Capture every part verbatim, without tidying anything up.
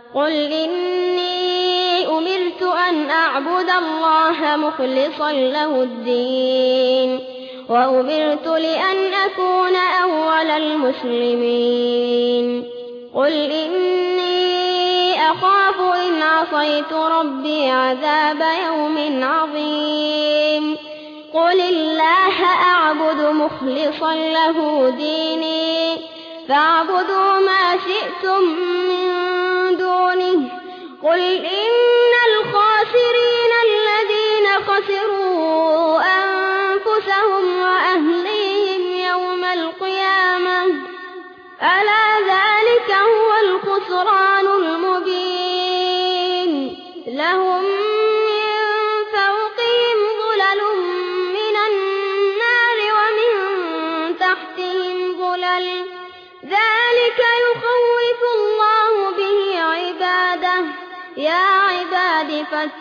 قل إني أمرت أن أعبد الله مخلصا له الدين وأمرت لأن أكون أول المسلمين قل إني أخاف إن عصيت ربي عذاب يوم عظيم قل الله أعبد مخلصا له ديني فاعبدوا ما شئتم من دونه قل إن الخاسرين الذين خسروا أنفسهم وأهليهم يوم القيامة ألا ذلك هو الخسران المبين لهم من فوقهم ظلل من النار ومن تحتهم ظلل ذلك يخوف الله به عباده يا عباد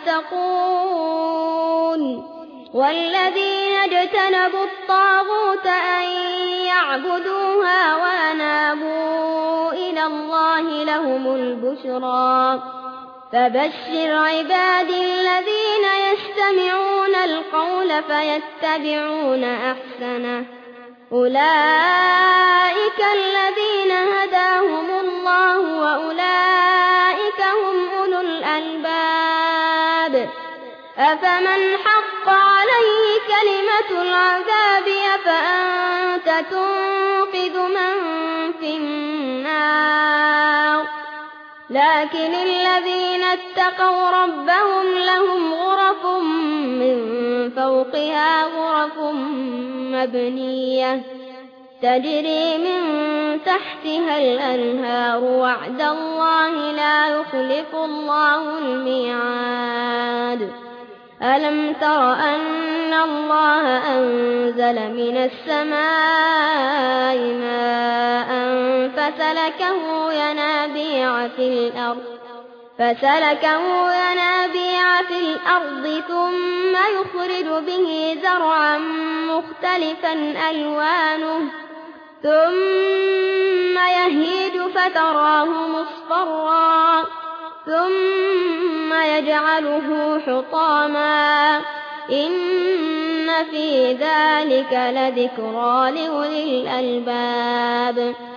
فاتقون والذين اجتنبوا الطاغوت أن يعبدوها وأنابوا إلى الله لهم البشرى فبشر عبادي الذين يستمعون القول فيتبعون أحسنه أولئك الذين هداهم الله وأولئك هم أولو الألباب أفمن حق عليه كلمة العذاب أفأنت تنقذ من في النار لكن الذين اتقوا ربهم لهم غرف من فوقها غرف مبنية تجري من تحتها الأنهار وعد الله لا يخلف الله الميعاد ألم تر أن الله أنزل من السماء ماء فسلكه ينابيع في الأرض فسلكه ينابيع في الأرض ثم يخرج به زرعا مختلفا ألوانه ثم يهيج فتراه مصفرا ثم يجعله حطاما إن في ذلك لذكرى لأولي الألباب